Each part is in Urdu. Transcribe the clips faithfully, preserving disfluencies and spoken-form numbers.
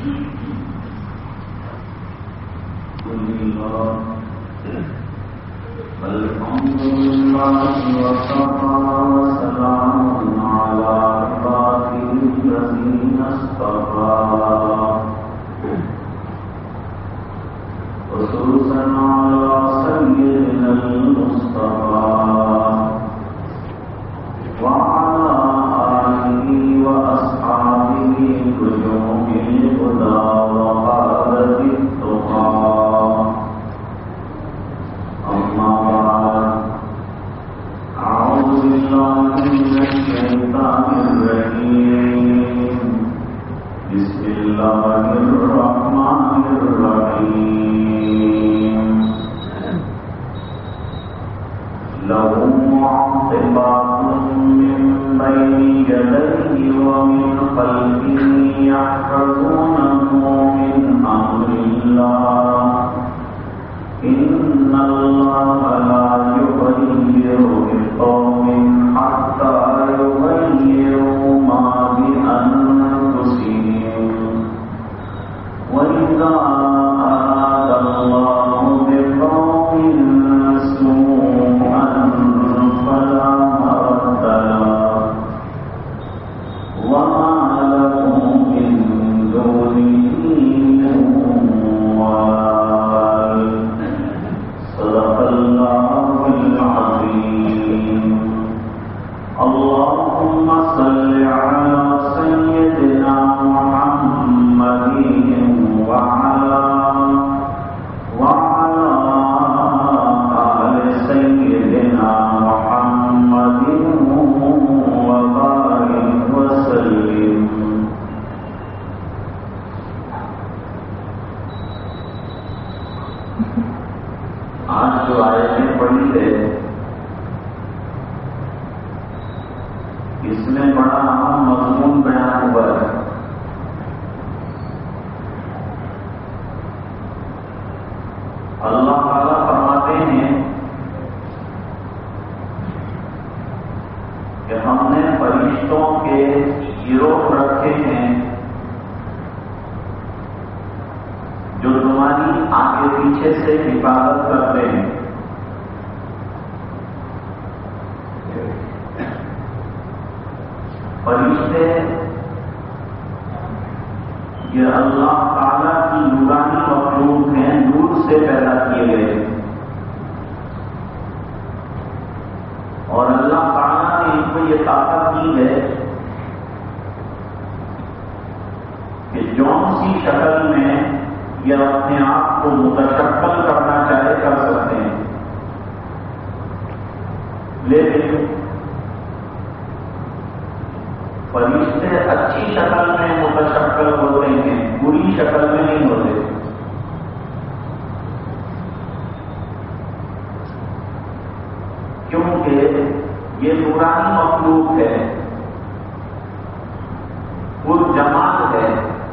الحمد لله وكفى وسلام على عباده الذين اصطفى خصوصا على سيدنا المصطفى وعلى آله وأصحابه نجوم الهدى وقادة التقى. أما بعد، أعوذ بالله من الشيطان الرجيم. بسم الله الرحمن الرحيم. له معقبات من بين يديه ومن خلفه يحفظونه من أمر الله. إن الله لا يغير بقوم حتى يغيروا ما بأنفسهم. وإذا أراد الله بقوم سوءا فلا مرد له وما لهم من دونه من وال. صدق الله العظيم. اللهم صل على سيدنا محمد وعلى وعلى آل سيدنا محمد وبارك وسلم. آج جو آیتیں پڑھی ہے اس میں بڑا اہم مضمون بیان ہوا ہے. اللہ تعالیٰ فرماتے ہیں کہ ہم نے فرشتوں کے گروہ رکھے ہیں جو تمہاری آگے پیچھے سے حفاظت کرتے ہیں. فرشتے یہ اللہ تعالیٰ کی نورانی مخلوق ہیں، نور سے پیدا کیے گئے. اور اللہ تعالیٰ نے ان کو یہ طاقت دی ہے کہ جون سی شکل میں یہ اپنے آپ کو متشکل کرنا چاہے کر سکتے ہیں. لیکن فرشتے اچھی شکل میں متشکل ہوتے ہیں، بری شکل میں نہیں ہوتے. کیونکہ یہ نورانی مخلوق ہے، پرجمال ہے.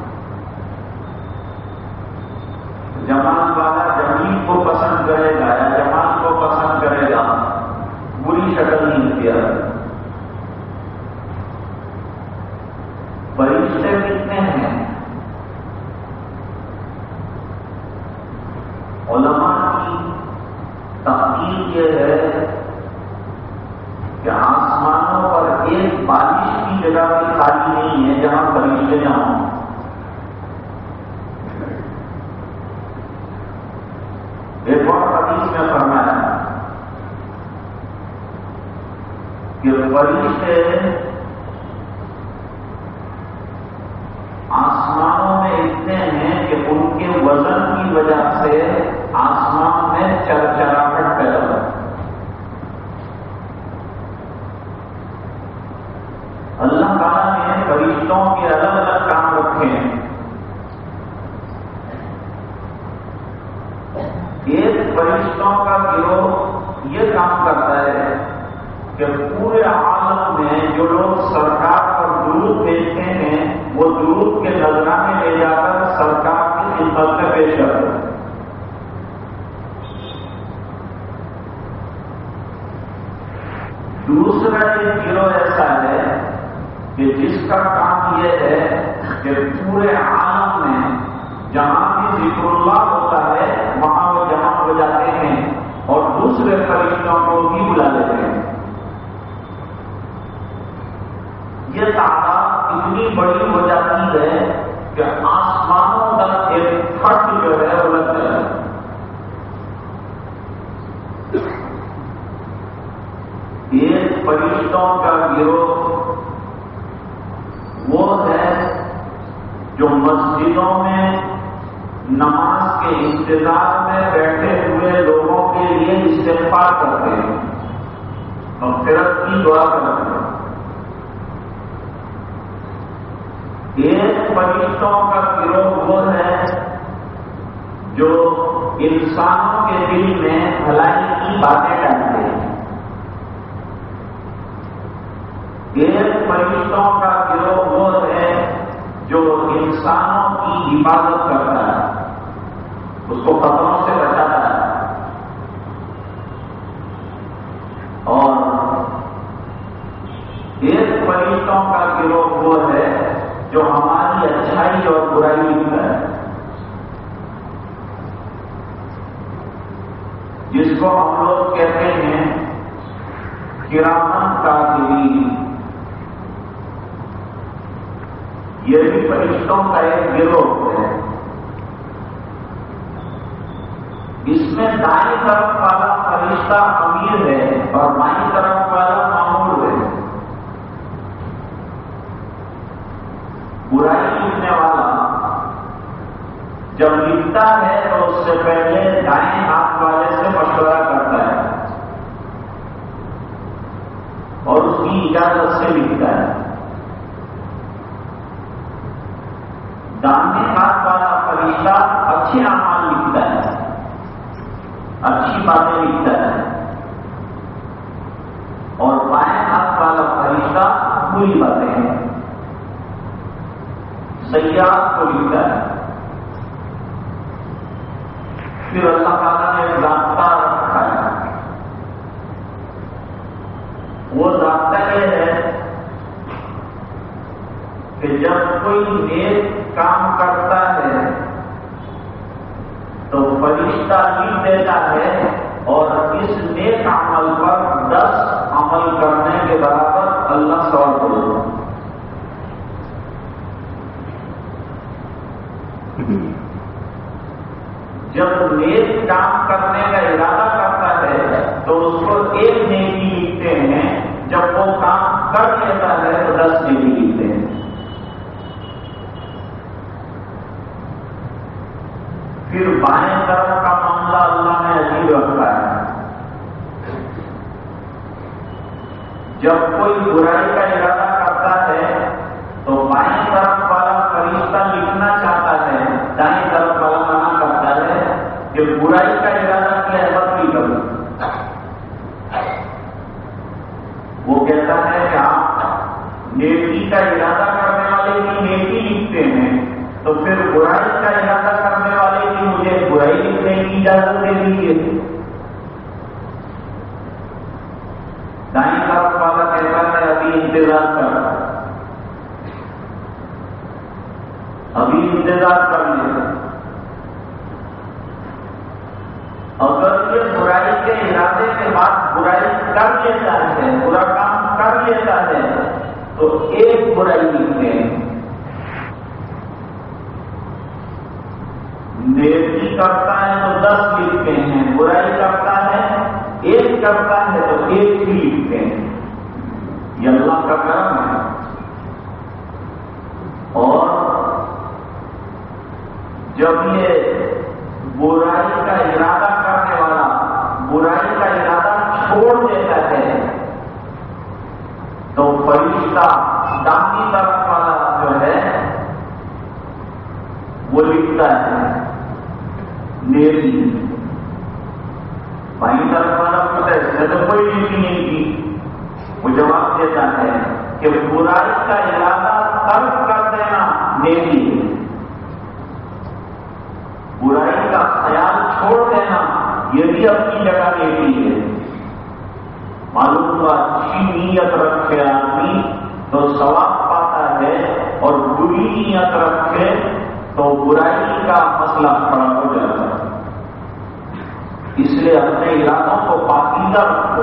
جمال والا جمیل کو پسند کرے گا یا جمال کو پسند کرے گا، بری شکل نہیں اختیار. فرشتے کتنے ہیں؟ علماء کی تحقیق یہ ہے کہ آسمانوں پر ایک بارش کی جگہ بھی خالی نہیں ہے جہاں فرشتے نہ ہوں. ایک اور حدیث میں فرمایا کہ فرشتے آسمانوں میں اتنے ہیں کہ ان کے وزن کی وجہ سے آسمان میں چرچراہٹ پیدا ہو. اللہ تعالیٰ نے فرشتوں کے الگ الگ کام رکھے ہیں. ایک فرشتوں کا گروہ یہ کام کرتا ہے کہ پورے عالم میں جو لوگ سرکار پر درود بھیجتے ہیں وہ درود کے نذرانے لے جا کر سرکار کی خدمت میں پیش کرتے ہیں. دوسرا ایک گروہ ایسا ہے کہ جس کا کام یہ ہے کہ پورے عالم میں جہاں بھی ذکر اللہ ہوتا ہے وہاں وہ جمع ہو جاتے ہیں اور دوسرے فرشتوں کو بھی بلا لیتے ہیں. یہ تعداد اتنی بڑی ہو جاتی ہے کہ آسمانوں تک ایک خط جو ہے وہ لگ جائے. ایک فرشتوں کا گروہ وہ ہے جو مسجدوں میں نماز کے انتظار میں بیٹھے ہوئے لوگوں کے لیے استغفار کرتے ہیں اور مغفرت کی دعا کرتے ہیں. ایک فرشتوں کا گروہ وہ ہے جو انسانوں کے دل میں بھلائی کی باتیں ڈالتے ہیں. ایک فرشتوں کا گروہ وہ ہے جو انسانوں کی حفاظت کرتا ہے، اس کو خطروں سے بچاتا ہے. اور ایک فرشتوں کا گروہ وہ ہے جو ہماری اچھائی اور برائی لکھتا ہے، جس کو ہم لوگ کہتے ہیں کرامن کاتبین. یہ بھی فرشتوں کا ایک گروہ ہے. اس میں دائیں طرف والا فرشتہ امیر ہے اور بائیں طرف والا مامور ہے. برائی لکھنے والا جب لکھتا ہے تو اس سے پہلے دائیں ہاتھ والے سے مشورہ کرتا ہے اور اس کی اجازت سے لکھتا ہے. دائیں ہاتھ والا فرشتہ اچھے اعمال لکھتا ہے، اچھی باتیں لکھتا ہے، اور بائیں ہاتھ والا فرشتہ بری باتیں سیاحت کو لکھتا ہے. پھر اللہ تعالیٰ نے ایک ضابطہ رکھا ہے. وہ ضابطہ یہ ہے کہ جب کوئی نیک کام کرتا ہے تو فرشتہ لکھ دیتا ہے اور اس نیک عمل پر دس عمل کرنے کے برابر اللہ ثواب دیتا ہے. جب نیک کام کرنے کا ارادہ کرتا ہے تو اس کو ایک نیکی لکھتے ہیں، جب وہ کام کر لیتا ہے تو دس نیکی لکھتے ہیں. پھر بائیں طرف کا معاملہ اللہ نے عجیب رکھا ہے. جب کوئی برائی کا ارادہ کرتا ہے تو بائیں طرف والا فرشتہ لکھنا چاہتا ہے، دائیں طرف والا منع کرتا ہے کہ برائی کا ارادہ کیا ہے مت بھی کرو. وہ کہتا ہے کہ آپ نیکی کا ارادہ کرنے والے کی نیکی لکھتے ہیں تو پھر برائی کا ارادہ کرنے والے کی مجھے برائی لکھنے کی اجازت دے دیجیے. دائیں طرف والا کہتا ہے ابھی انتظار کر، ابھی انتظار کر لے. اگر یہ برائی کے ارادے کے بعد برائی کر لیتا ہے، برا کام کر لیتا ہے تو ایک برائی لکھتے ہیں. نیکی کرتا ہے تو دس لکھتے ہیں، برائی کرتا ہے ایک کرتا ہے تو ایک ہی لکھتے ہیں. یہ اللہ کا کرم ہے. اور جب یہ برائی کا ارادہ کرنے والا برائی کا ارادہ چھوڑ دیتا ہے تو فرشتہ دائیں طرف والا جو ہے وہ لکھتا ہے نیکی. بائیں طرف والا پوچھتا ہے اس نے تو کوئی نیکی نہیں کی. وہ جواب دیتا ہے کہ برائی کا ارادہ ترک کر دینا نیکی ہے، برائی کا خیال چھوڑ دینا یہ بھی اپنی جگہ نیکی ہے. معلوم ہوا اچھی نیت رکھے آدمی تو ثواب پاتا ہے اور بری نیت رکھے تو برائی کا مسئلہ کھڑا ہو جاتا ہے. اس لیے اپنے ارادوں کو پاکیزہ رکھو،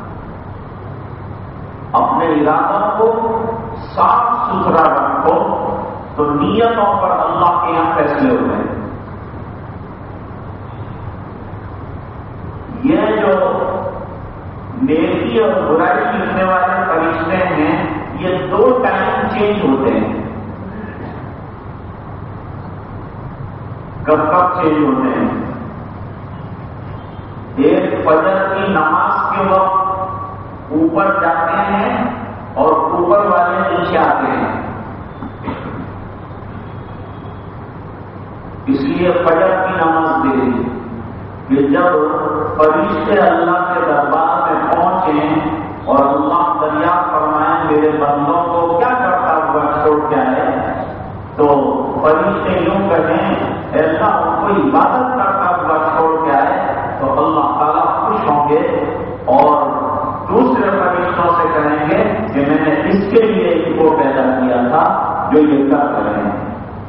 اپنے ارادوں کو صاف ستھرا رکھو، تو نیتوں پر اللہ کے یہاں فیصلے ہوتے ہیں. یہ جو نیکی اور برائی لکھنے والے فرشتے ہیں، یہ دو ٹائم چینج ہوتے ہیں. کب کب چینج ہوتے ہیں؟ ایک فجر کی نماز کے وقت اوپر جاتے ہیں اور اوپر والے نیچے آتے ہیں. اس لیے فجر کی نماز دے دی کہ جب فرشتے اللہ کے دربار میں پہنچیں اور اللہ دریافت فرمائیں میرے بندوں کو کیا کرتا ہوا چھوڑ کے آئے، تو فرشتے یوں کہیں ایسا ان کو عبادت کرتا ہوا چھوڑ کے آئے، تو اللہ تعالیٰ خوش ہوں گے اور دوسرے فرشتوں سے کہیں گے کہ میں نے اس کے لیے ان کو پیدا کیا تھا جو یہ کر رہے ہیں.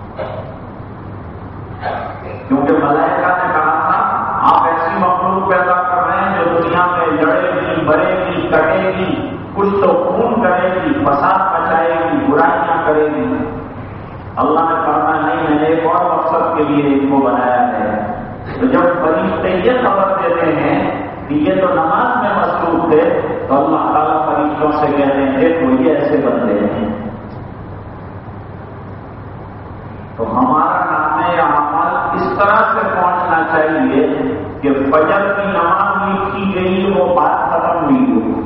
کیونکہ ملائکہ نے کہا تھا آپ ایسی مخلوق پیدا کر رہے ہیں جو دنیا میں لڑے گی، مرے گی، کٹے گی، کچھ تو خون کرے گی، فساد مچائے گی، برائیاں کرے گی. اللہ نے کہا نہیں، میں نے ایک اور مقصد کے لیے ان کو بنایا ہے. تو جب فرشتے یہ خبر دیتے ہیں کہ یہ تو نماز میں مصروف تھے، تو اللہ تعالیٰ فرشتوں سے کہتے ہیں دیکھو یہ ایسے بندے ہیں. تو ہمارا نام یا عمل اس طرح سے پہنچنا چاہیے کہ فجر کی نماز لکھی گئی وہ بات ختم نہیں ہوئی.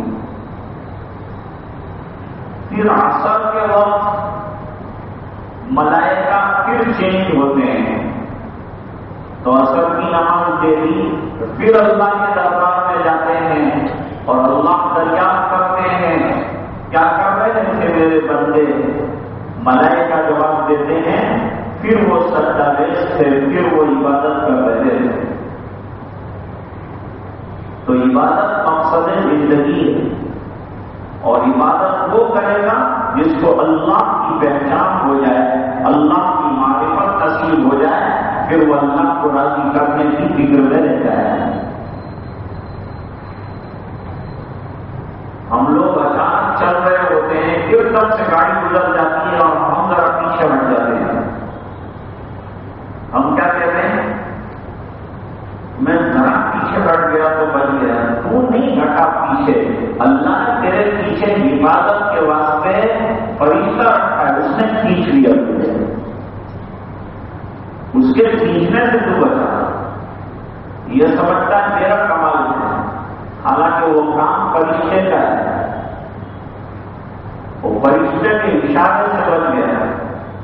پھر عصر کے وقت ملائکہ پھر چینج ہوتے ہیں، تو عصر کی نماز دے دی، پھر اللہ کے دربار میں جاتے ہیں اور اللہ دریافت کرتے ہیں کیا کر رہے تھے میرے بندے. ملائکہ جواب دیتے ہیں پھر وہ سجدہ ریز تھے، پھر وہ عبادت کر رہے تھے. تو عبادت مقصد زندگی ہے، اور عبادت وہ کرے گا جس کو اللہ کی پہچان ہو جائے، اللہ کی معرفت نصیب ہو جائے، پھر وہ اللہ کو راضی کرنے کی فکر میں رہتا ہے. ہم لوگ اچانک چل رہے ہوتے ہیں، پھر تب سے گاڑی گزر جاتی ہے اور ہم ذرا پیچھے ہٹ جاتے ہیں. ہم کیا کہتے ہیں؟ میں ذرا پیچھے ہٹ گیا تو بچ گیا. تو نہیں ہٹا پیچھے، اللہ نے تیرے پیچھے عبادت کے واسطے فرشتہ رکھا ہے، اس نے کھینچ لیا تجھے، اس کے کھینچنے سے تو بچا. یہ سمجھتا ہے میرا کمال ہے، حالانکہ وہ کام فرشتے کا ہے، وہ فرشتے کے اشارے سے بچ گیا ہے.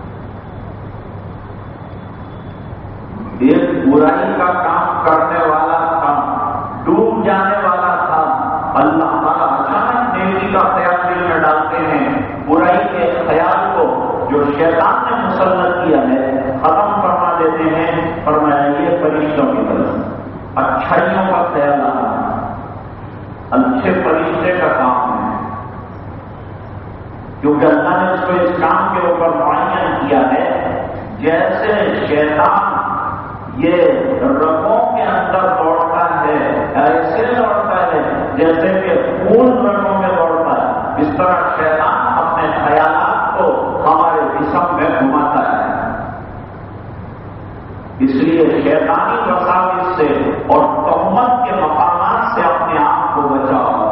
ایک برائی کا کام کرنے والا تھا، ڈوب جانے والا تھا، اللہ تعالیٰ اچانک نیکی کا خیال دل میں ڈالتے ہیں، برائی کے خیال کو جو شیطان نے مسلط کیا ہے ختم فرما دیتے ہیں. فرمایا یہ فرشتوں کی طرف اچھائیوں کا خیال آنا اچھے فرشتے کا کام ہے، کیونکہ اللہ نے اس کو اس کام کے اوپر معین کیا ہے. جیسے شیطان یہ رگوں کے اندر دوڑتا ہے، ایسے دوڑتا ہے جیسے کہ خون رگوں میں دوڑتا ہے، اس طرح شیطان اپنے خیالات کو ہمارے جسم میں گھماتا ہے. اس لیے شیطانی وساوس سے اور تہمت کے مقامات سے اپنے آپ کو بچاؤ.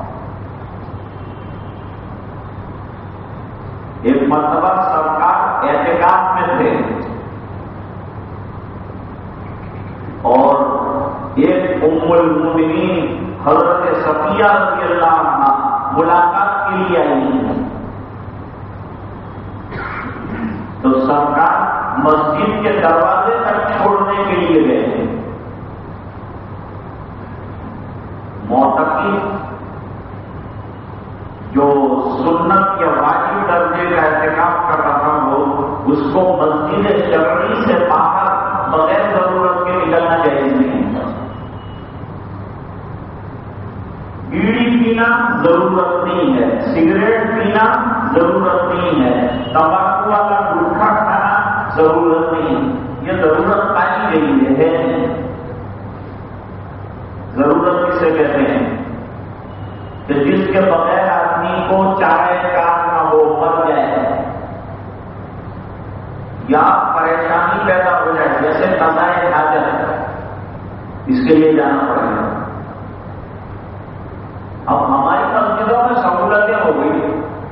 ایک مرتبہ سرکار اعتکاف میں تھے اور ایک ام المؤمنین حضرت صفیہ رضی اللہ عنہا ملاقات کے لیے آئی. تو سرکار مسجد کے دروازے تک چھوڑنے کے لیے گئے. معتکف جو سنت یا واجب درجے کا اعتکاف کر رہا ہو اس کو مسجد شرعی سے باہر بغیر ضرورت کے نکلنا چاہیے نہیں. بیڑی پینا ضرورت نہیں ہے، سگریٹ پینا ضرورت نہیں ہے، تمباکو والا گٹکا کھانا ضرورت نہیں نہیں، یہ ضرورت پائی گئی ہے۔ ضرورت کسے کہتے ہیں کہ جس کے بغیر آدمی کو چاہے کام نہ ہو، مر جائے یا پریشانی پیدا ہو جائے، جیسے قضائے حاجت، اس کے لیے جانا پڑے گا۔ اب ہماری مسجدوں میں سہولتیں ہو گئی،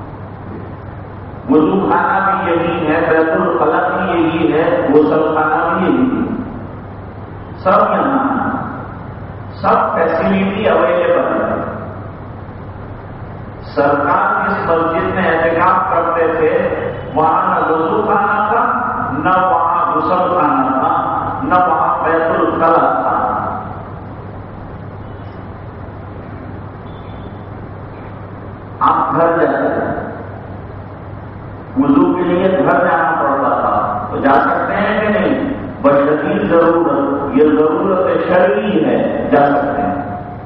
وضو خانہ بھی یہی ہے، بیت الخلا بھی یہی ہے، غسل خانہ بھی یہی ہے، سب یہاں سب فیسلٹی اویلیبل ہے۔ سرکار جس مسجد میں احتکام کرتے تھے وہاں نہ وضو خانہ تھا، نہ وہاں غسل خانہ تھا، نہ وہاں بیت الخلا تھا۔ آپ گھر جاتے وضو کے لیے گھر جانا پڑتا تھا، تو جا سکتے ہیں کہ نہیں؟ بشدید ضرورت، یہ ضرورت شرعی ہے، جا سکتے ہیں۔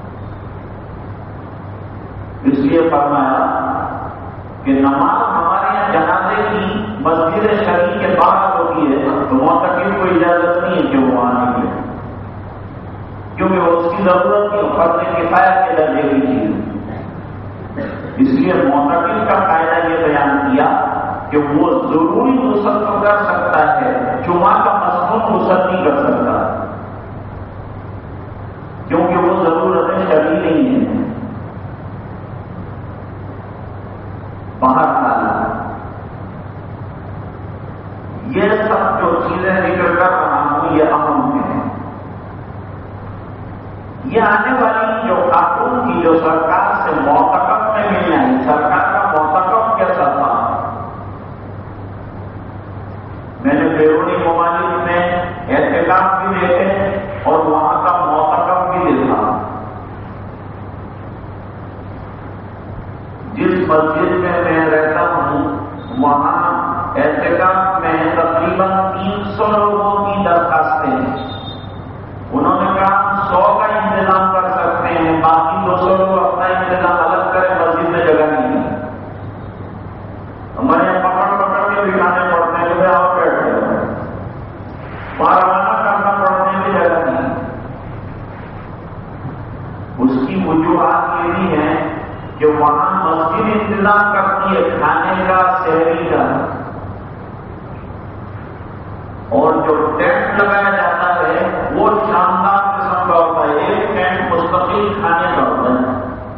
اس لیے فرمایا کہ نماز ہمارے یہاں جنازے کی مسجد شرعی کے باہر ہوتی ہے، تو معتکف کو اجازت نہیں ہے کہ وہ آنے کی، کیونکہ وہ اس کی ضرورت نہیں، فرض کفایہ کے درجے کی چیز۔ اس لیے معتکف کا قاعدہ یہ بیان کیا کہ وہ ضروری غسل تو کر سکتا ہے، جمعہ کا مصنون غسل نہیں کر سکتا، کیونکہ وہ ضرورت شرعی نہیں ہے۔ باہر ڈالا یہ سب جو چیزیں ذکر کر رہا ہوں یہ اہم ہیں۔ یہ آنے والی جو خاتون تھی جو سرکار سے موقف میں ملنے آئی، سرکار کا موقف کیسا تھا؟ میں نے بیرونی ممالک میں احتکام بھی دیکھے اور وہاں کا موقف بھی دیکھا۔ جس مسجد میں میں رہتا ہوں وہاں احتکام میں تقریباً تین سو لوگوں کی درخواستیں ہیں۔ انہوں نے کہا سو کا انتظام کر سکتے ہیں، باقی دو سو لوگ اپنا انتظام الگ کریں، مسجد میں جگہ نہیں ہے۔ ہمارے یہاں پکڑ پکڑ کے بٹھانے پڑتے ہیں کہ آپ بیٹھ جاؤ، وہاں روانہ کرنا پڑنے کی جگہ نہیں۔ اس کی وجوہات یہ بھی ہیں کہ وہاں مسجد انتظام کرتی ہے کھانے کا، شہری کا، اور جو ٹینٹ لگایا جاتا ہے وہ شاندار قسم کا ہوتا ہے، ایک ٹینٹ مستقل کھانے کا ہوتا ہے،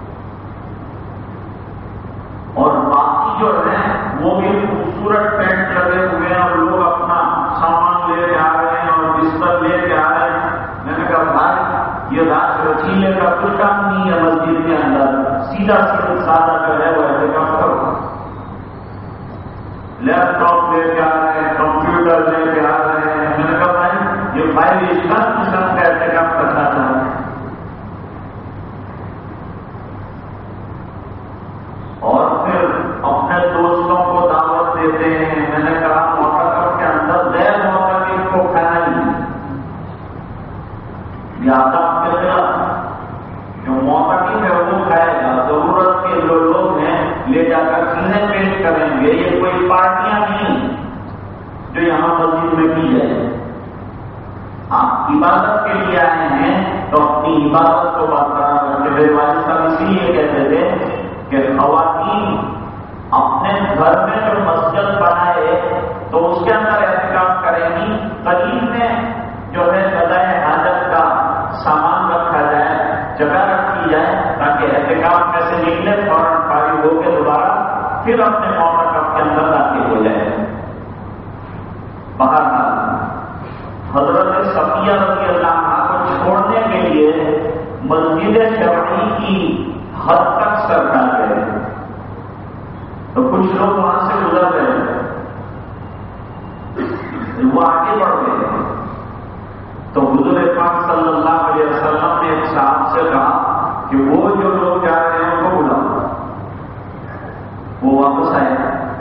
اور باقی جو ہے وہ بھی خوبصورت ٹینٹ لگے ہوئے ہیں اور لوگ اپنا سامان لے کے آ رہے ہیں اور بستر لے کے آ رہے ہیں۔ میں نے کہا بھائی یہ رات رچیلے کا کچھ کام نہیں ہے مسجد کے اندر، سیدھا سیدھا سادہ جو ہے وہ احتکام کرو۔ لیپ ٹاپ لے کے آ رہے ہیں، کمپیوٹر لے کے آ رہے ہیں۔ میں نے کہا بھائی یہ بھائی اسلام قسم کا احتکام کرنا چاہتے ہیں، اور پھر اپنے دوستوں کو دعوت دیتے ہیں۔ میں نے کہا موقف کے اندر غیر موقف کو کھانا ہی یہ آداب کے خلاف، جو موقف ہے وہ کھائے گا، ضرورت کے جو لوگ ہیں لے جا کر سینے پیش کریں گے۔ یہ کوئی پارٹیاں نہیں جو یہاں مسجد میں کی جائے۔ آپ عبادت کے لیے آئے ہیں تو اپنی عبادت کو برقرار رکھیں۔ میرے والد صاحب اسی لیے کہتے تھے کہ خواتین اپنے گھر میں جو مسجد بنائے تو اس کے اندر احتکام کریں گی، قریب میں جو ہے قضائے حاجت کا سامان رکھا جائے، جگہ رکھی جائے تاکہ احتکام میں سے نکلے فوراً فارغ ہو کے دوبارہ پھر اپنے موقف کے اندر داخل ہو جائے۔ باہر حضرت صفیہ رضی اللہ عنہا کو چھوڑنے کے لیے مسجد شرعی کی حد تک سرکار گئے، تو کچھ لوگ وہاں سے گزر گئے، وہ آگے بڑھ گئے، تو حضور پاک صلی اللہ علیہ وسلم نے ایک صاحب سے کہا کہ وہ جو لوگ جا رہے ہیں ان کو بلاؤ۔ وہ واپس آئے،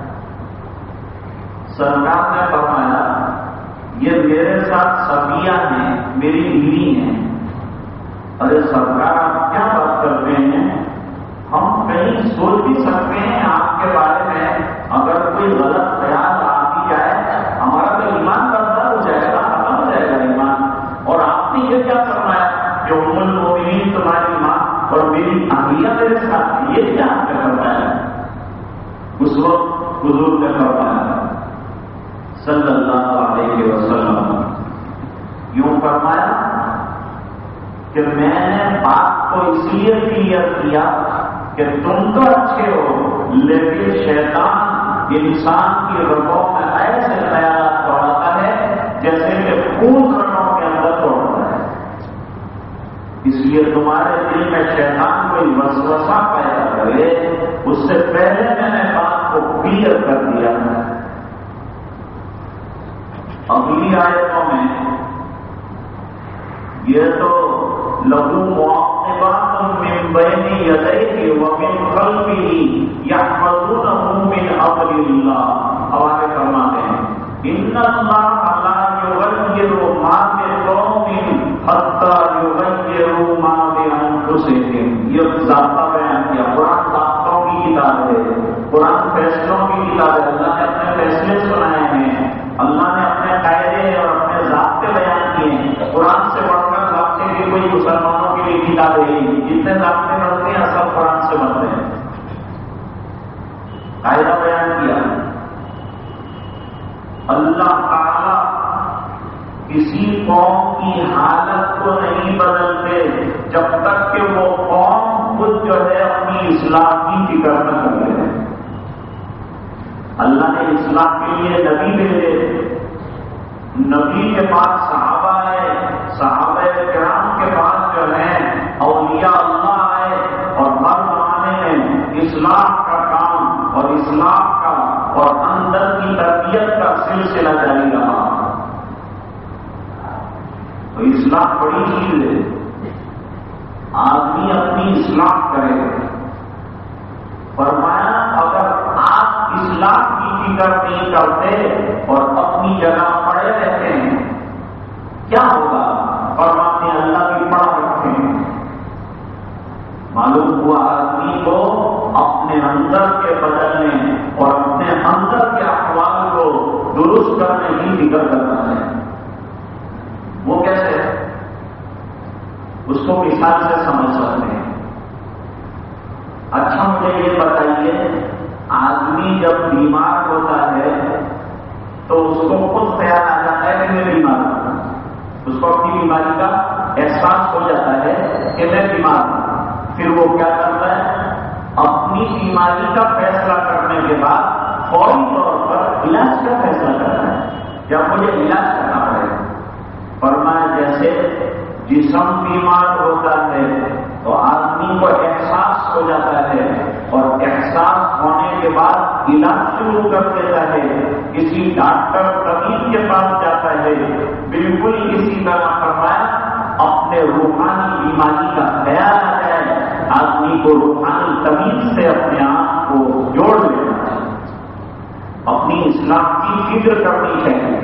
سرکار نے فرمایا یہ میرے ساتھ صفیہ ہیں، میری بیوی ہیں۔ ارے سرکار آپ کیا بات کرتے ہیں؟ ہم کہیں سوچ بھی سکتے ہیں آپ کے بارے میں، اگر کوئی غلط خیال آ بھی جائے ہمارا تو ایمان بردار ہو یہ کیا آپ نے فرمایا؟ اس وقت حضور نے فرمایا صلی اللہ علیہ وسلم، یوں فرمایا کہ میں نے بات کو اس لیے کلیئر کیا کہ تم تو اچھے ہو، لیکن شیطان انسان کی رگوں میں ایسے خیالات دوڑاتا ہے جیسے کہ خون رگوں کے اندر دوڑتا ہے، اس لیے تمہارے دل میں شیطان کوئی وسوسہ پیدا کرے اس سے پہلے میں نے بات کو کلیئر کر دیا۔ اگلی آیتوں میں یہ تو لہو معقبات من بین یدیہ ومن خلفہ یحفظونہ من امر اللہ، اب آگے فرماتے ہیں ان اللہ لا یغیر ما بقوم حتی یغیروا ما بانفسہم، یہ ضابطہ بیان کیا۔ قرآن ضابطوں کی کتاب ہے، قرآن فیصلوں کی کتاب ہے، اللہ نے اپنے فیصلے سنائے ہیں، اللہ نے اپنے قاعدے اور اپنے ضابطے بیان کیے ہیں۔ قرآن سے بڑھ کر ضابطے کی کوئی مسلمانوں کے لیے کتاب ہے، جتنے ضابطے بنتے ہیں سب قرآن سے بنتے ہیں۔ قاعدہ بیان کیا، اللہ تعالی کسی قوم کی حالت کو نہیں بدلتے جب تک کہ وہ قوم خود جو ہے اپنی اصلاح کی فکر نہ کر لے۔ اللہ نے اصلاح کے لیے نبی بھیجے، نبی کے پاس صحابہ آئے، صحابہ کرام کے پاس جو ہے اولیاء اللہ آئے، اور ہر زمانے میں اصلاح کا کام اور اصلاح کا اور اندر کی تربیت کا سلسلہ جاری رہا۔ تو اصلاح بڑی چیز ہے، آدمی اپنی اصلاح کرے۔ فرمایا اگر آپ اصلاح کی فکر نہیں کرتے اور اپنی جگہ پڑے رہتے ہیں کیا ہوگا؟ فرماتے ہیں اللہ کی پڑھ رکھیں۔ معلوم ہوا آدمی کو اپنے اندر کے بدلنے اور اپنے اندر کے احوال کو درست کرنے کی فکر کرنا ہے۔ وہ کیسے؟ اس کو مثال سے سمجھ سکتے ہیں۔ اچھا مجھے یہ بتائیے، آدمی جب بیمار ہوتا ہے تو اس کو خود خیال آ جاتا ہے کہ میں بیمار ہوں، اس کو اپنی بیماری کا احساس ہو جاتا ہے کہ میں بیمار ہوں۔ پھر وہ کیا کرتا ہے؟ اپنی بیماری کا فیصلہ کرنے کے بعد فوری طور پر علاج کا فیصلہ کرتا ہے، جب مجھے علاج کرنا پڑے۔ فرمایا جیسے جسم بیمار ہوتا ہے تو آدمی کو احساس ہو جاتا ہے، اور احساس ہونے کے بعد علاج شروع کر دیتا ہے، کسی ڈاکٹر طبیب کے پاس جاتا ہے۔ بالکل اسی طرح فرمایا اپنے روحانی بیماری کا خیال آ جائے، آدمی کو روحانی طبیب سے اپنے آپ کو جوڑ لینا ہے، اپنی اصلاح کی فکر کرنی چاہیے۔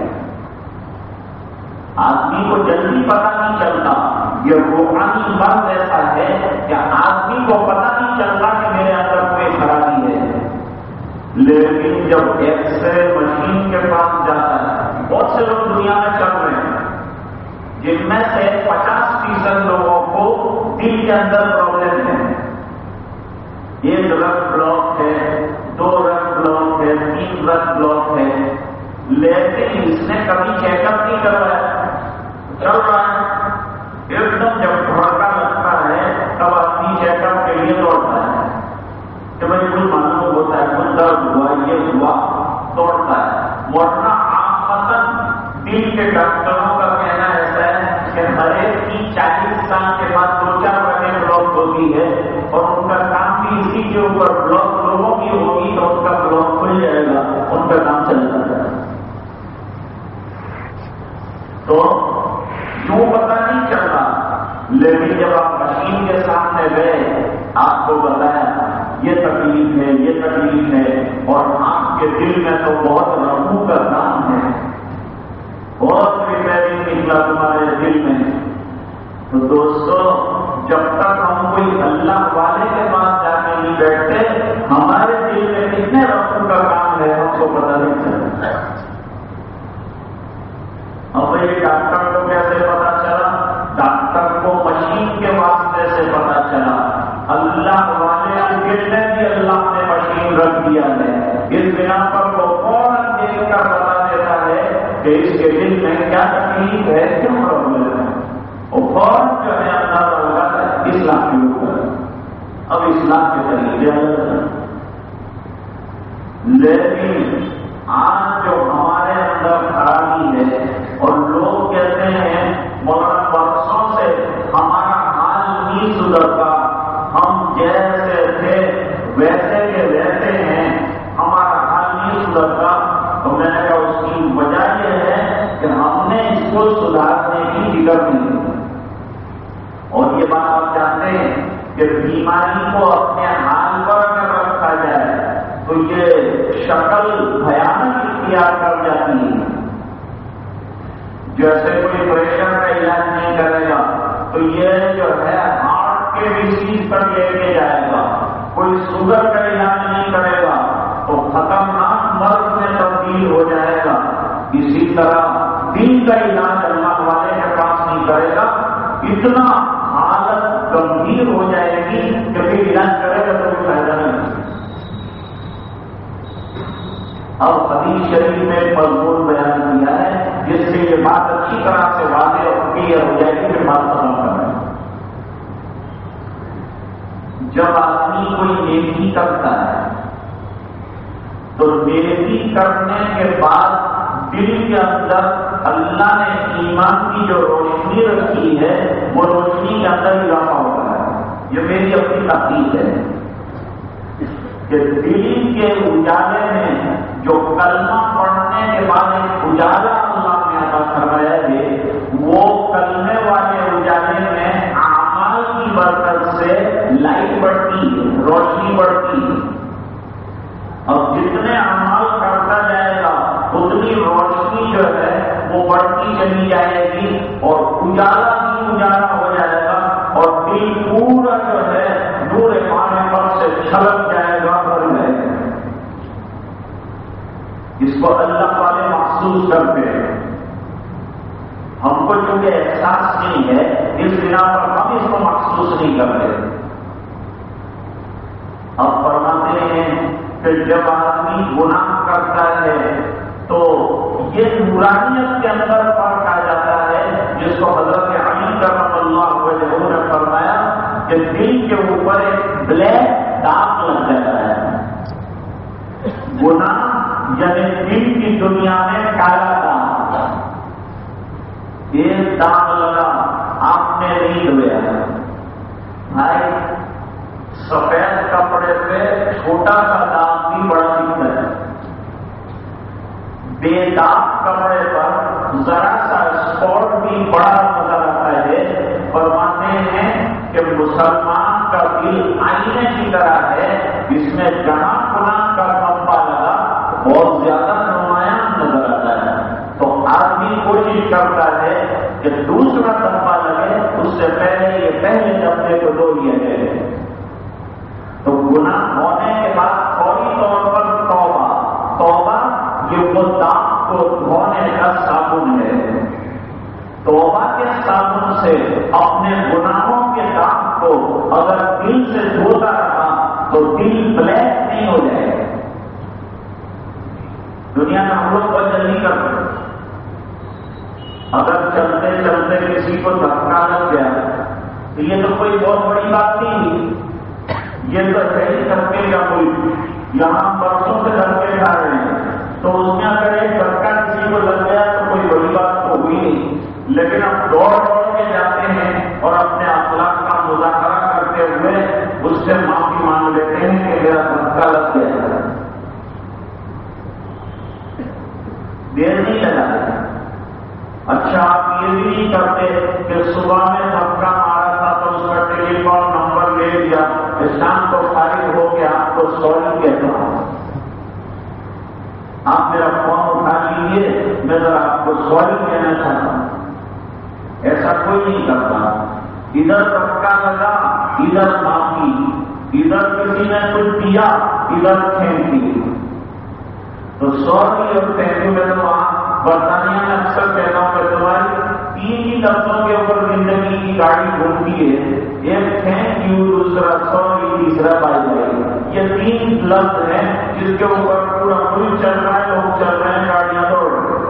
آدمی کو جلدی پتہ نہیں چلتا، یہ روحانی مرض ایسا ہے کہ آدمی کو پتہ نہیں چلتا کہ میرے اندر کوئی خرابی ہے، لیکن جب ایکس رے مشین کے پاس جاتا ہے، بہت سے لوگ دنیا میں چل رہے ہیں جن میں سے پچاس فیصد لوگوں کو دل کے اندر پرابلم ہے، ایک رگ بلاک ہے، دو رگ بلاک ہے، تین رگ بلاک ہے، لیکن اس نے کبھی چیک اپ نہیں کروایا، چل رہا ہے۔ ایک دم جب دھڑکا لگتا ہے تب آدمی چیک اپ کے لیے دوڑتا ہے کہ بھائی کچھ معلوم ہوتا ہے، کچھ درد ہوا، یہ ہوا، دوڑتا ہے۔ ورنہ عام دل کے ڈاکٹروں کا کہنا ایسا ہے کہ ہر ایک کی چالیس سال کے بعد دو چار رگیں بلاک ہوتی ہے، اور ان کا کام بھی اسی کے اوپر بلاک لوگوں کی ہوگی تو ان کا بلاک کھل جائے گا، ان کا کام چل جاتا ہے۔ تو یوں پتہ نہیں چل رہا، لیکن جب آپ مشین کے سامنے گئے، آپ کو بتایا یہ تکلیف ہے، یہ تکلیف ہے، اور آپ کے دل میں تو بہت رفو کا کام ہے، بہت ریپیئرنگ نکلا تمہارے دل میں۔ تو دوستو جب تک ہم کوئی اللہ والے کے پاس جا کے نہیں بیٹھتے، ہمارے دل میں کتنے رفو کا کام ہے ہم کو پتہ نہیں چلتا۔ اب یہ ڈاکٹر کو کیسے پتا چلا؟ ڈاکٹر کو مشین کے واسطے سے پتا چلا، اللہ اللہ والے کے لیے بھی اللہ نے مشین رکھ دیا ہے. اس بنا پر وہ فوراً دیکھ کر بتا دیتا ہے کہ اس کے دل میں کیا تکلیف ہے، کیا پرابلم ہے. وہ فوراً جو ہے اندازہ لگاتا ہے اسلام کے اوپر. اب اسلام کے طریقے الگ، لیکن آج جو ہمارے اندر خرابی ہے اور لوگ کہتے ہیں مولانا برسوں سے ہمارا حال نہیں سدھرتا، ہم جیسے تھے ویسے کے ویسے ہیں، ہمارا حال نہیں سدھرتا. تو میں نے کہا اس کی وجہ یہ ہے کہ ہم نے اس کو سدھارنے کی فکر نہیں کی. اور یہ بات آپ جانتے ہیں کہ بیماری کو اپنے حال پر اگر رکھا جائے تو یہ شکل بھیانک اختیار کر جاتی ہے. جیسے کوئی پریشر کا علاج نہیں کرے گا تو یہ جو ہے ہارٹ کے ڈیزیز پر لے کے جائے گا. کوئی شوگر کا علاج نہیں کرے گا تو خطرناک مرض میں تبدیل ہو جائے گا. اسی طرح دل کا علاج اللہ والے کے پاس نہیں کرے گا، اتنا حالت گمبھیر ہو جائے گی کہ پھر علاج کرے گا تو کوئی فائدہ نہیں. اب حدیث شریف میں مضمون بیان کیا ہے جس سے یہ بات اچھی طرح سے واضح اور کلیئر ہو جائے گی کہ بات ختم کرنا ہے. جب آدمی کوئی نیکی کرتا ہے تو نیکی کرنے کے بعد دل کے اندر اللہ نے ایمان کی جو روشنی رکھی ہے وہ روشنی کے اندر اضافہ ہوتا ہے. یہ میری اپنی تحقیق ہے کہ دل کے اجالے میں جو کلمہ پڑھنے کے بعد ایک اجالا اللہ نے عطا کروایا ہے، وہ کلمے والے اجالے میں اعمال کی برکت سے لائٹ بڑھتی ہے، روشنی بڑھتی ہے. اب جتنے اعمال کرتا جائے گا اتنی روشنی جو ہے وہ بڑھتی چلی جائے گی اور اجالا بھی اجالا ہو جائے گا اور دل پورا جو ہے نور معرفت سے چھلک جائے گا. اس کو اللہ والے محسوس کرتے ہیں. ہم کو چونکہ احساس نہیں ہے اس بنا پر ہم اس کو محسوس نہیں کرتے. اب فرماتے ہیں کہ جب آدمی گناہ کرتا ہے تو یہ نورانیت کے اندر فرق آ جاتا ہے جس کو حضرت علی کرم اللہ وجہہ نے فرمایا کہ دل کے اوپر ایک بلیک داغ لگ جاتا ہے. گناہ یعنی دل کی دنیا میں کالا داغ، ایک داغ لگا آپ نے نہیں دھویا بھائی، سفید کپڑے پہ چھوٹا سا داغ بھی بڑا دکھتا ہے. بے داغ کپڑے پر ذرا سا اسپاٹ بھی بڑا نظر آتا ہے. فرماتے ہیں کہ مسلمان کا دل آئینے کی طرح ہے، اس میں جہاں گناہ کا کمبا لگا بہت زیادہ نمایاں نظر آتا ہے. تو آدمی کوشش کرتا ہے کہ دوسرا دھبا لگے اس سے پہلے یہ پہلے دھبے کو دھو لیا جائے. تو گناہ ہونے کے بعد فوری طور پر توبہ. توبہ یہ وہ داغ کو دھونے کا صابن ہے. توبہ کے صابن سے اپنے گناہوں کے داغ کو اگر دل سے دھوتا رہا تو دل بلیک نہیں ہو جائے گا. دنیا میں ہم لوگ بہت جلدی کرتے ہیں. اگر چلتے چلتے کسی کو دھکا لگ گیا تو یہ تو کوئی بہت بڑی بات نہیں. یہ تو صحیح دھکے کا ملک، یہاں برسوں سے دھکے کھا رہے ہیں تو اس میں اگر ایک دھکا کسی کو لگ گیا تو کوئی بڑی بات تو ہوئی نہیں. لیکن ہم دوڑ دوڑ کے جاتے ہیں اور اپنے اخلاق کا مذاکرہ کرتے ہوئے اس سے معافی مانگ لیتے ہیں کہ میرا دھکا لگ گیا. دیر نہیں لگا. اچھا آپ یہ بھی نہیں کرتے کہ صبح میں دھکا مارا تھا تو اس کا ٹیلی فون نمبر لے لیا، شام کو فارغ ہو کے آپ کو سوری کہتا ہوں، آپ میرا فون اٹھا لیجیے، میں ذرا آپ کو سوری کہنا چاہتا ہوں. ایسا کوئی نہیں کرتا. ادھر دھکا لگا ادھر معافی، ادھر کسی نے کچھ دیا ادھر تھینک یو. تو سوری اور تھینک یو میں تو وہاں برطانیہ میں اکثر کہتا ہوں کہ تمہاری تین ہی لفظوں کے اوپر زندگی کی گاڑی گھومتی ہے، ایک تھینک یو، دوسرا سوری، تیسرا بائی بائی۔ یہ تین لفظ ہیں جس کے اوپر پورا ملک چل رہا ہے، لوگ چل رہے ہیں، گاڑیاں دوڑ رہی ہیں۔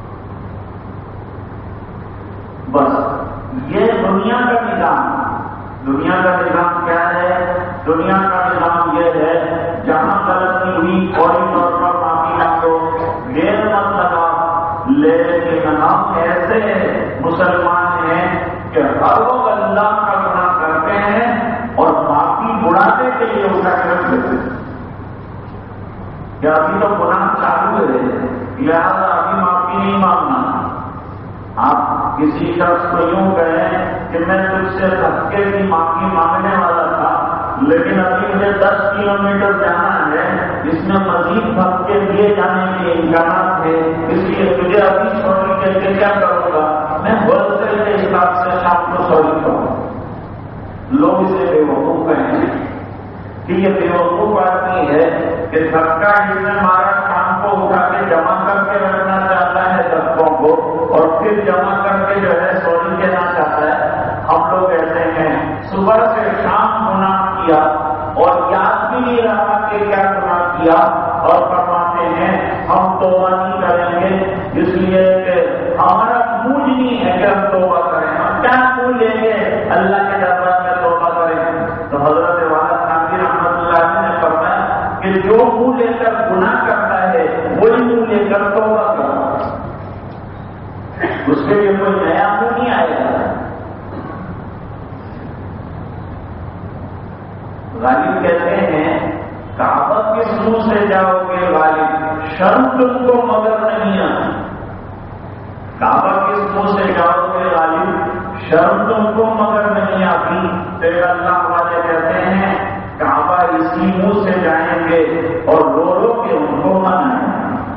بس یہ دنیا کا نظام۔ دنیا کا نظام کیا ہے؟ دنیا کا نظام یہ ہے جہاں غلطی ہوئی فوری طور پر معافی مانگو، دیر مت لگا۔ لیکن ہم ایسے مسلمان ہیں کہ ہر وقت اللہ کا گناہ کرتے ہیں اور معافی بڑھانے کے لیے اس کا رکھ دیتے ہیں کہ ابھی تو گناہ چالو ہے، لہٰذا ابھی معافی نہیں مانگنا۔ آپ کسی شخص کو یوں کہیں کہ میں تجھ سے دھکے کی معافی مانگنے والا تھا، لیکن ابھی مجھے دس کلو میٹر جانا ہے، اس میں مزید دھکے دیے جانے کے امکانات ہے، اس لیے تجھے ابھی سوری کر کے کیا کروں گا؟ میں ہول سیل کے حساب سے شام کو سوری کروں۔ لوگ اسے بے وقوف کہیں کہ یہ بے وقوف آدمی ہے کہ دھکا جس نے مارا شام کو اٹھا کے جمع کر کے رکھنا چاہتا ہے دھکوں کو، اور پھر جمع کر کے جو ہے سوری دینا چاہتا ہے۔ ہم لوگ کہتے ہیں صبح سے شام گناہ کیا اور یاد بھی نہیں رہا کہ کیا گناہ کیا، اور فرماتے ہیں ہم توبہ نہیں کریں گے، اس لیے کہ ہمارا موج نہیں ہے کہ ہم توبہ کریں، ہم کیا منہ لیں گے اللہ کے دربار میں توبہ کریں۔ تو حضرت والا خانوی رحمۃ اللہ علیہ نے فرمایا کہ جو منہ لے کر گناہ کرتا ہے وہی منہ لے کر توبہ کرتا ہے، اس کے لیے کوئی نیا منہ نہیں آئے گا۔ غالب کہتے ہیں کعبہ کس منہ سے جاؤ گے غالب، شرم تم کو مگر نہیں آتی۔ کعبہ کس منہ سے جاؤ گے غالب، شرم تم کو مگر نہیں آتی۔ پھر اللہ والے کہتے ہیں کعبہ اسی منہ سے جائیں گے اور رو رو کے ان کو منائیں۔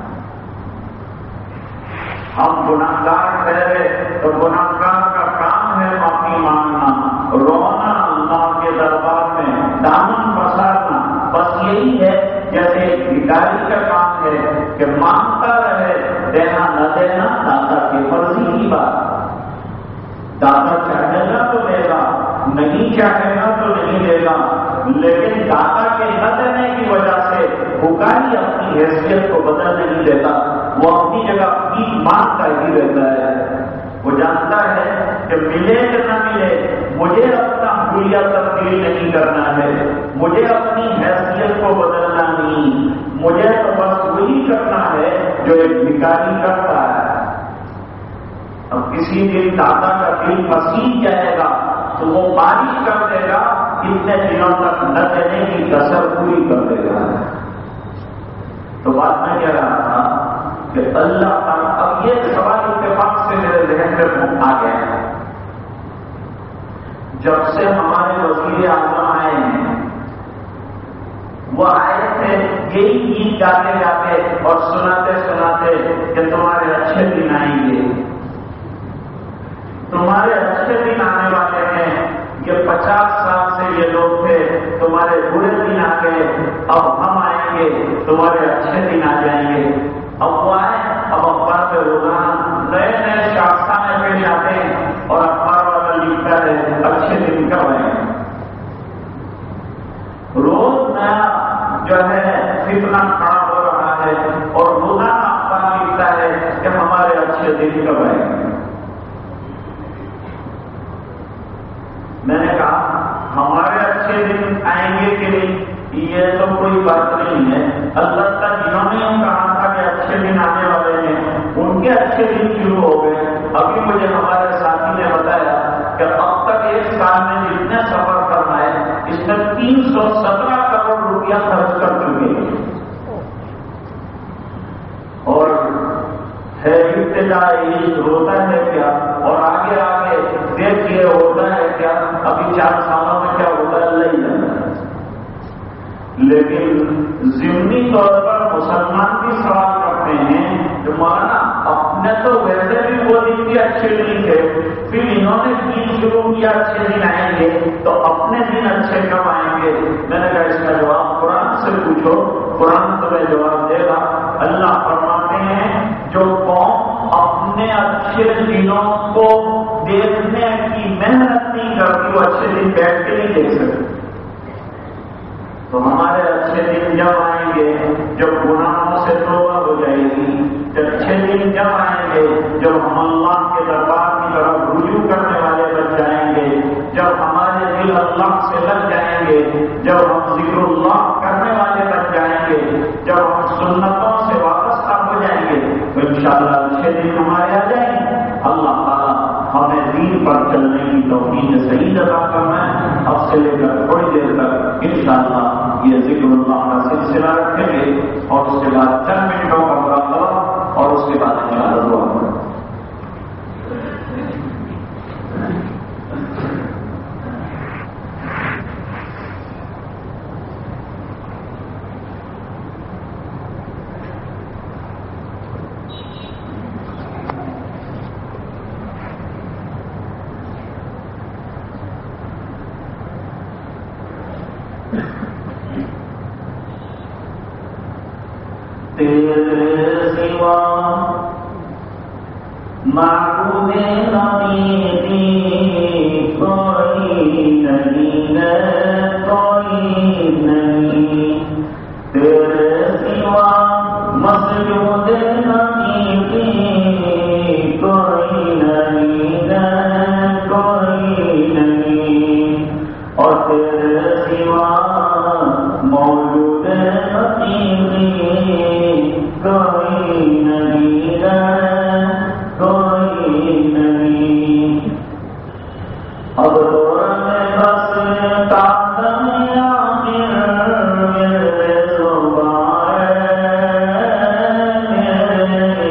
ہم گناہگار ٹھہرے تو گناہگار کا کام ہے معافی مانگنا، رونا اللہ کے دربار میں، دامن پسارنا، بس یہی ہے۔ جیسے ایک بھکاری کا کام ہے کہ مانگتا رہے، دینا نہ دینا داتا کی مرضی کی بات۔ داتا چاہے گا تو دے گا، نہیں چاہے گا تو نہیں دے گا، لیکن داتا کے نہ دینے کی وجہ سے بھکاری اپنی حیثیت کو بدل نہیں دیتا، وہ اپنی جگہ کی مانگتا ہی رہتا ہے۔ وہ جانتا ہے کہ ملے کہ نہ ملے مجھے اپنا حلیہ تبدیل نہیں کرنا ہے، مجھے اپنی حیثیت کو بدلنا نہیں، مجھے تو بس وہی کرنا ہے جو ایک بھکاری کرتا ہے۔ اب کسی دن داتا کا دل پسیج جائے گا تو وہ بارش کر دے گا، اتنے دنوں تک نہ دینے کی کسر پوری کر دے گا۔ تو بات میں کہہ رہا تھا کہ اللہ تعالیٰ، اب یہ سوال اتفاق سے میرے ذہن میں آ گیا ہے، جب سے ہمارے وزیر اعظم آئے ہیں، وہ آئے تھے یہی گیت گاتے گاتے اور سناتے سناتے کہ تمہارے اچھے دن آئیں گے، تمہارے اچھے دن آنے والے ہیں۔ یہ پچاس سال سے یہ لوگ تھے، تمہارے برے دن آ گئے، اب ہم آئیں گے، تمہارے اچھے دن آ جائیں گے۔ اب وہ آئے، اب اخبار پہ روزانہ نئے نئے شاخسانے پہ جاتے ہیں اور اخبار والا لکھتا ہے اچھے دن کب آئیں گے۔ روز نیا جو ہے فتنہ کھڑا ہو رہا ہے اور روزانہ اخبار لکھتا ہے کہ ہمارے اچھے دن کب آئیں گے۔ میں نے کہا ہمارے اچھے دن آئیں گے کہ نہیں، یہ تو کوئی بات نہیں ہے۔ اللہ تعالیٰ جنہوں نے یوں کہا تھا کہ اچھے دن آنے والے ہیں، ان کے اچھے دن شروع ہو گئے۔ ابھی مجھے ہمارے ساتھی نے بتایا کہ اب تک ایک سال میں جتنے سفر کرنا ہے اس میں تین سو سترہ کروڑ روپیہ خرچ کر چکے ہیں، اور ہے ابتدائی ہوتا ہے کیا اور آگے آگے دیکھیے ہوتا ہے کیا، ابھی چار سالوں میں کیا ہوتا ہے اللہ ہی جانتا ہے۔ لیکن ضمنی طور پر مسلمان بھی سوال کرتے ہیں کہ مولانا اپنے تو ویسے بھی وہ دن بھی اچھے نہیں تھے، پھر انہوں نے دن شروع کیا اچھے دن آئیں گے، تو اپنے دن اچھے کب آئیں گے؟ میں نے کہا اس کا جواب قرآن سے پوچھو، قرآن تمہیں جواب دے گا۔ اللہ فرماتے ہیں جو قوم اپنے اچھے اچھے دنوں کو دیکھنے کی محنت نہیں کرتی وہ اچھے دن بیٹھ کے نہیں دیکھ سکتی. تو ہمارے اچھے دن جب آئیں گے جب گناہوں سے توبہ ہو جائے گی، جب اچھے دن جب آئیں گے جب ہم اللہ کے دربار کی طرف رجوع کرنے والے بن جائیں گے، جب ہمارے دل اللہ سے لگ جائیں گے، جب ہم ذکر اللہ کرنے والے بن جائیں گے، جب ہم سنتوں سے وابستہ ہو جائیں گے تو انشاءاللہ اچھے دن ہمارے آ جائیں گے. اللہ تعالیٰ ہمیں دین پر چلنے کی توفیق صحیح عطا فرمائے. اب سے لے کر تھوڑی دیر تک انشاءاللہ یہ ذکر اللہ کا سلسلہ رکھیں گے اور اس کے بعد چند منٹوں کا مراقبہ اور اس کے بعد انشاءاللہ دعا کریں. تیرے سوا معبود حقیقی کوئی نہیں ہے، کوئی نہیں. تیرے سوا مسجود حقیقی کوئی نہیں ہے، کوئی نہیں. اور تیرے سوا موجود حقیقی کوئی نہیں ہے، کوئی نہیں. اب تو میں بس قدم آخر میرے زبان میرے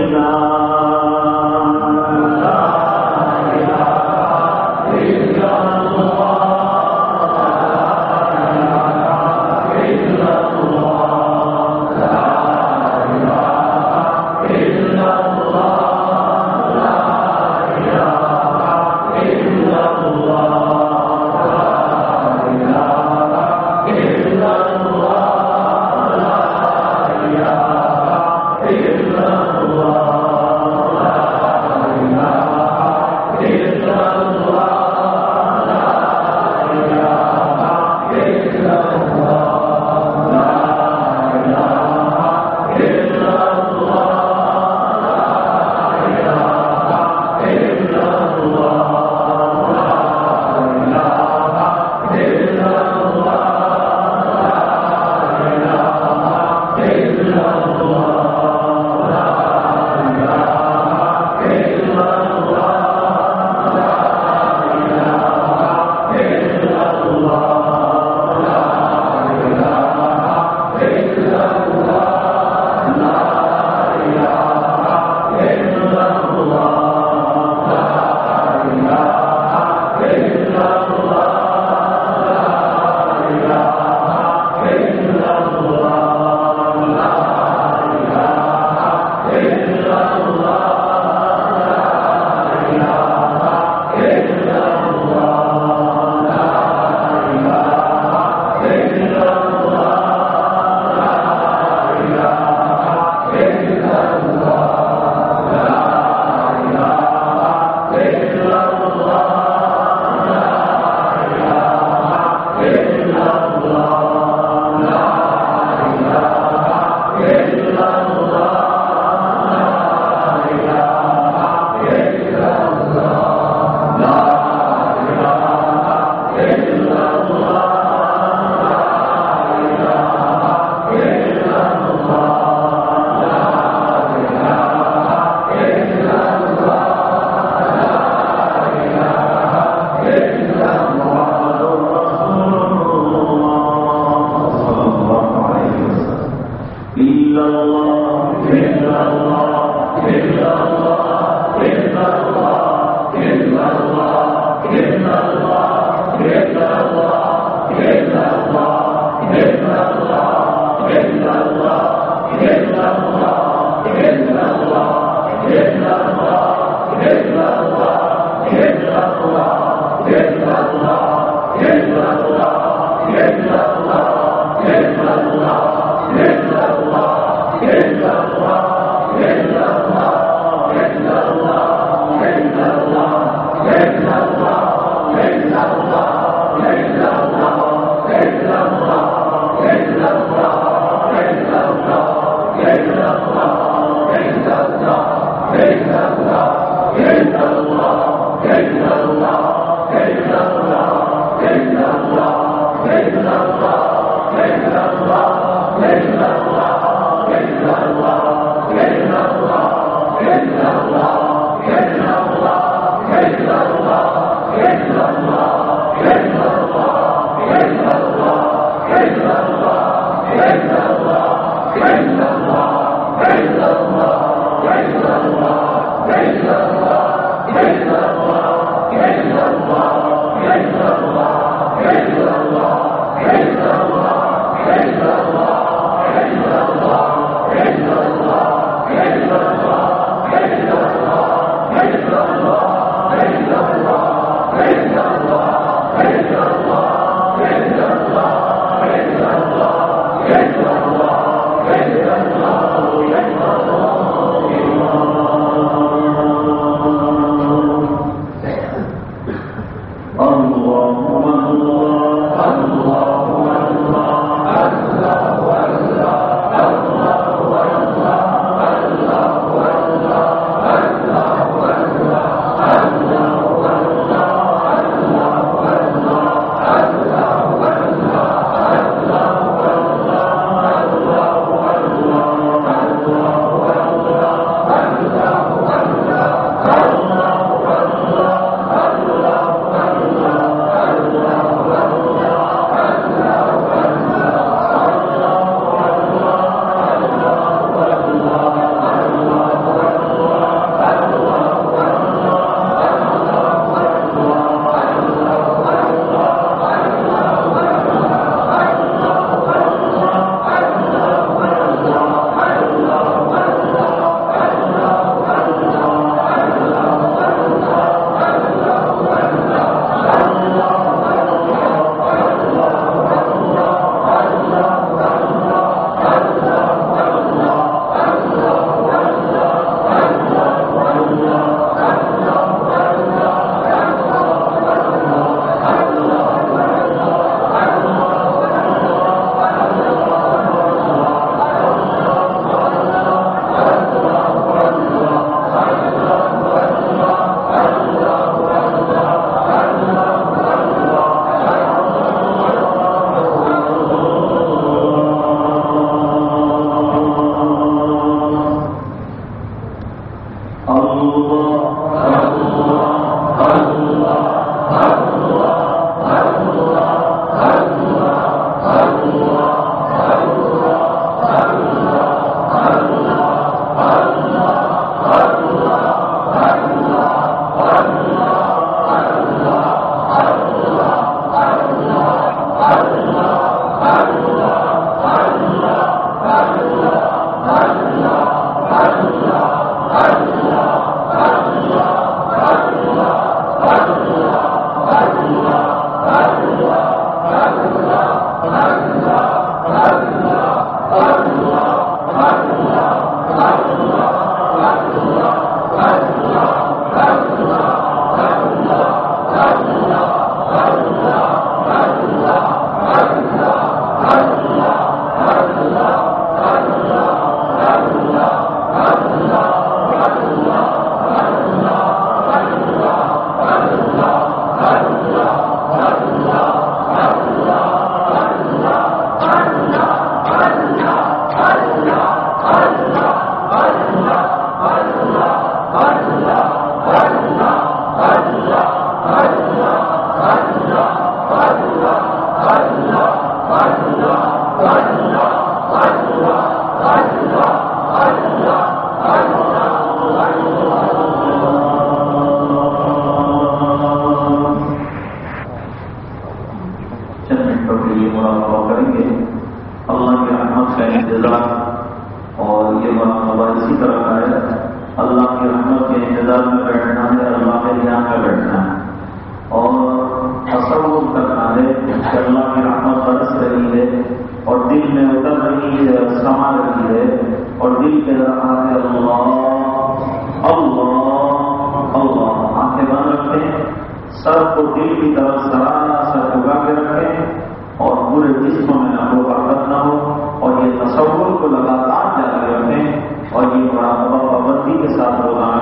और ये मुराकबा पाबंदी के साथ होना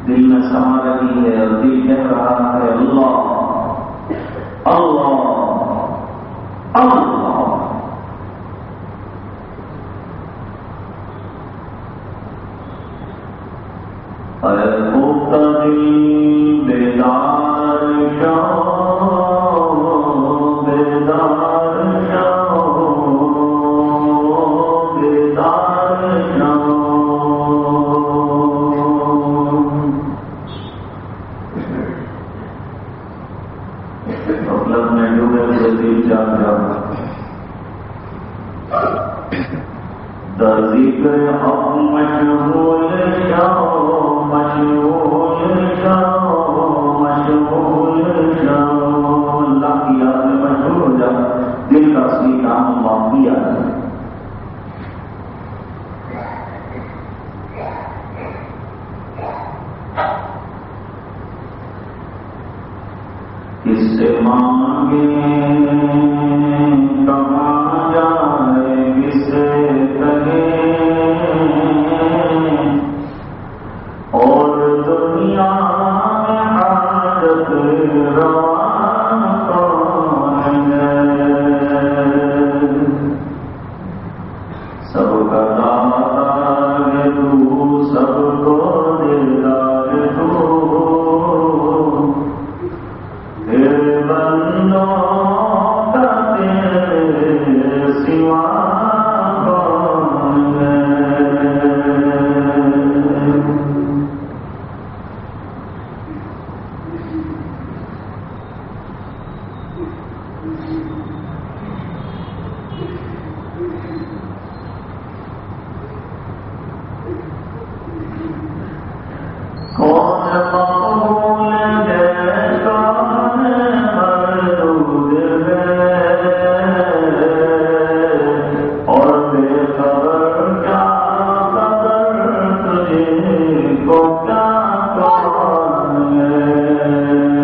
دل میں سما رہی ہے اور دل کہہ رہا ہے اللہ اللہ اللہ. اے پختہ دل بیدار شو بیدار شو بیدار شو. مطلب میں ڈوبے ہوئے دل جاگ جاؤں در ذکر حق مشغول شو مشغول شو مشغول شو. اللہ کی یاد میں مشغول ہو جاؤ. دل کا اصلی کام اللہ کی یاد ہے. کس سے مانگے کہاں جائے کس سے کہے اور دنیا میں حاجت روا کون ہے. سب کا داتا ہے تو سب کو دلدار تو بندوں کا تیرے سوا کون ہے. کون مقبول ہے کون مردود ہے اور بے خبر کیا خبر تجھے کو کیا کون ہے.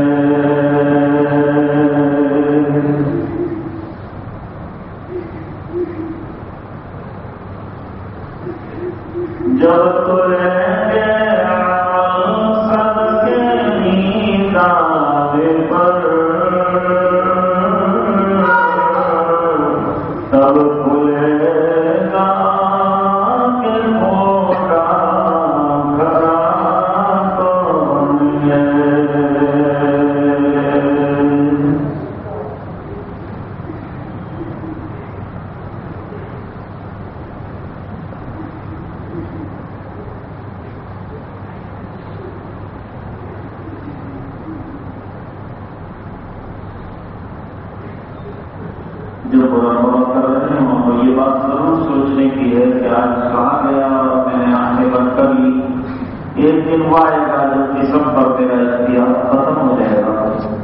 جب تو رہ گے تب کھلے گا کہ موٹا کھڑا کون ہے. جو برا کر رہے ہیں ہم کو یہ بات ضرور سوچنے کی ہے کہ آج کہاں گیا اور میں نے آنکھیں بند کر لی. ایک دن وہ آئے گا جب قسم پر میرا اختیار ختم ہو جائے گا.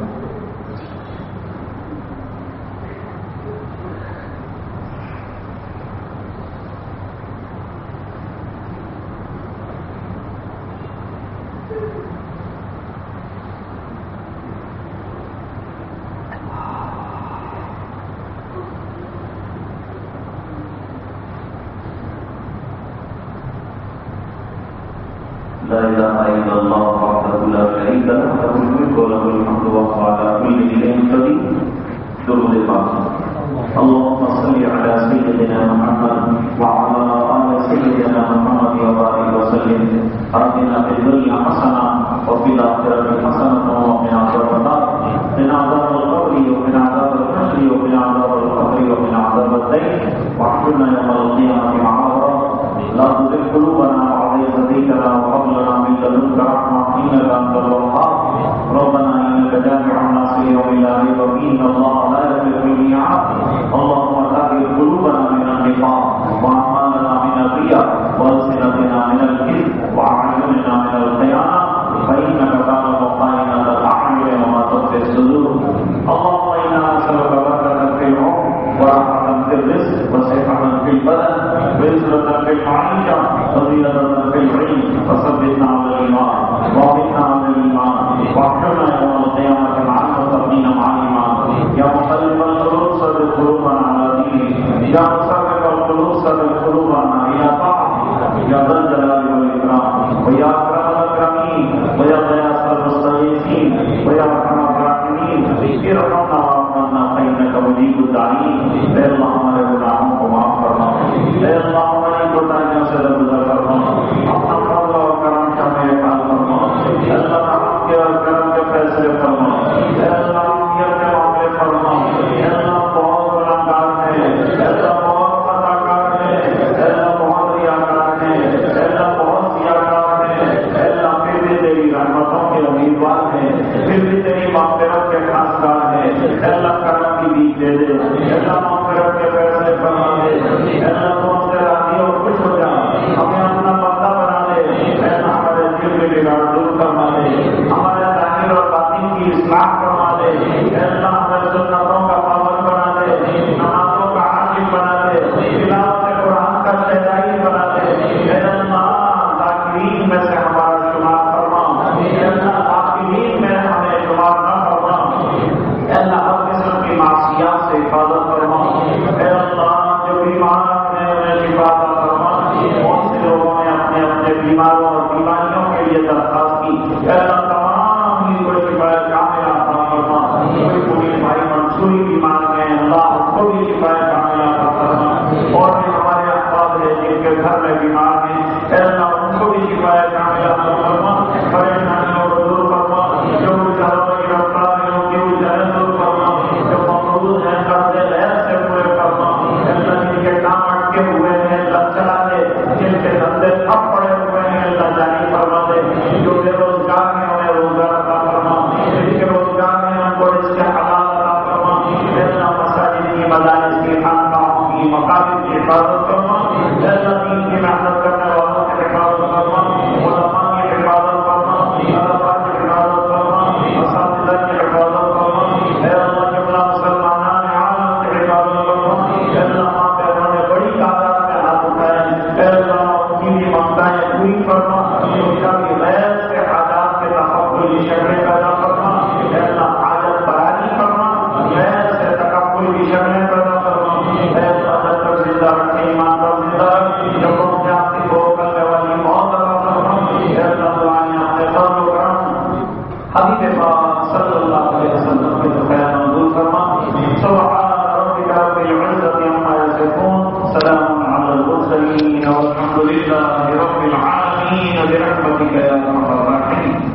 لا إله إلا الله وحده لا شريك له له الملك وله الحمد وهو على كل شيء قدير. درود پاک. اللهم صل على سيدنا محمد وعلى آل سيدنا محمد وبارك وسلم. آتنا في الدنيا حسنة وفي الآخرة حسنة وقنا عذاب النار. من عذاب القبر ومن عذاب الحشر ومن عذاب القبر ومن عذاب الدين. واحشرنا يوم القيامة مع الأبرار. لا تزغ قلوبنا بعد إذ هديتنا وهب لنا من لدنك رحمة إنك أنت الوهاب. ربنا إنك جامع الناس ليوم لا ريب فيه إن الله لا يخلف الميعاد. اللهم طهر قلوبنا من النفاق وأعمالنا من الرياء وألسنتنا من الكذب وأعيننا من الخيانة فإنك تعلم خائنة الأعين وما تخفي الصدور. اللهم إنا نسألك بركة في العمر ورحمة في الرزق وصحة في البدن وعزة في المعيشة وزيادة في العلم وثبتنا على الإيمان وأعطنا على الإيمان واحشرنا يوم القيامة مع المتقين مع الإيمان. يا مقلب القلوب ثبت قلوبنا على دينك. يا مصرف القلوب رحمتوں کے امیدوار ہیں، پھر بھی تیری مغفرت کے خاصگار ہیں۔ اے اللہ کرم کی بیج دے دے، اے اللہ مغفرت کے فیصلے فرما دے، اے اللہ تو ہم سے راضی اور خوش ہو جا، ہمیں اپنا بندہ بنا دے، اے اللہ ہمارے دل کے بگاڑ دور فرما دے، ہمارے ظاہر اور باطن کی اصلاح فرما دے، اے اللہ ہمیں سنتوں کا پابند بنا دے، نمازوں کا عاشق بنا دے، تلاوت قرآن کا شہدائی بنا دے، اے اللہ ذاکرین میں سے ہمارا شمار فرما، اے اللہ ذاکرین میں ہمیں شمار نہ فرما، اے اللہ ہر قسم کی معصیات سے حفاظت فرما، اے اللہ جو بیمار ہیں انہیں شفا عطا فرما، بہت سے لوگوں نے اپنے اپنے بیماروں اور بیماریوں کے لیے درخواست کی، اے اللہ تمام ہی کو شفا کاملہ عطا فرما، کوئی پوری بھائی منصوری بیمار ہیں اللہ ان کو بھی شفا کاملہ عطا فرما، اور بھی ہمارے احباب ہیں جن کے گھر میں بیمار ہیں اے اللہ ان کو بھی شفا کاملہ عطا فرما، پریشانیوں کو دور فرما، جو گھروں میں گرفتار ہیں ان کی اجازت دور فرما، جو مقروض ہیں قرض غیر سے پورے فرما، اے اللہ جن کے کام اٹکے ہوئے ہیں اللہ چلا دے، جن کے دھندے اب پڑے ہوئے ہیں اللہ جاری فرما دے، جو بے روزگار ہیں انہیں روزگار عطا فرما، جن کے روزگار ہیں ان کو رزق حلال عطا فرما، اے اللہ مساجد کی مدارس کی خانقاہوں کی مقاصد کی حفاظت فرما، اے اللہ دین کی محنت کرنے والوں کی حفاظت فرما، علماء کی حفاظت فرما، طلباء کی حفاظت فرما، اساتذہ کی حفاظت فرما، اے اللہ جملہ مسلمانان عالم کی حفاظت فرما، اے اللہ ماں بہنوں نے بڑی تعداد میں ہاتھ اٹھائے، اے اللہ ان کی بھی ممتائیں پوری فرما، ان کا بھی غیر کے حاجات کے تقبل کی شکلیں پیدا فرما، اے اللہ حاجت برانی فرما، غیر سے تقبل کی شکلیں پیدا فرما، اے اللہ جب تک زندہ رکھے ایمان پر زندہ رکھ، جب ہم جاتی ہو کرنے والی موت عطا فرما، اے اللہ دعائیں اپنے فضل و کرم حبیب پاک صلی اللہ علیہ وسلم کے ذریعے منظور فرما، سبحان ربک رب العزة عما یصفون، سلام علی المرسلین والحمد للہ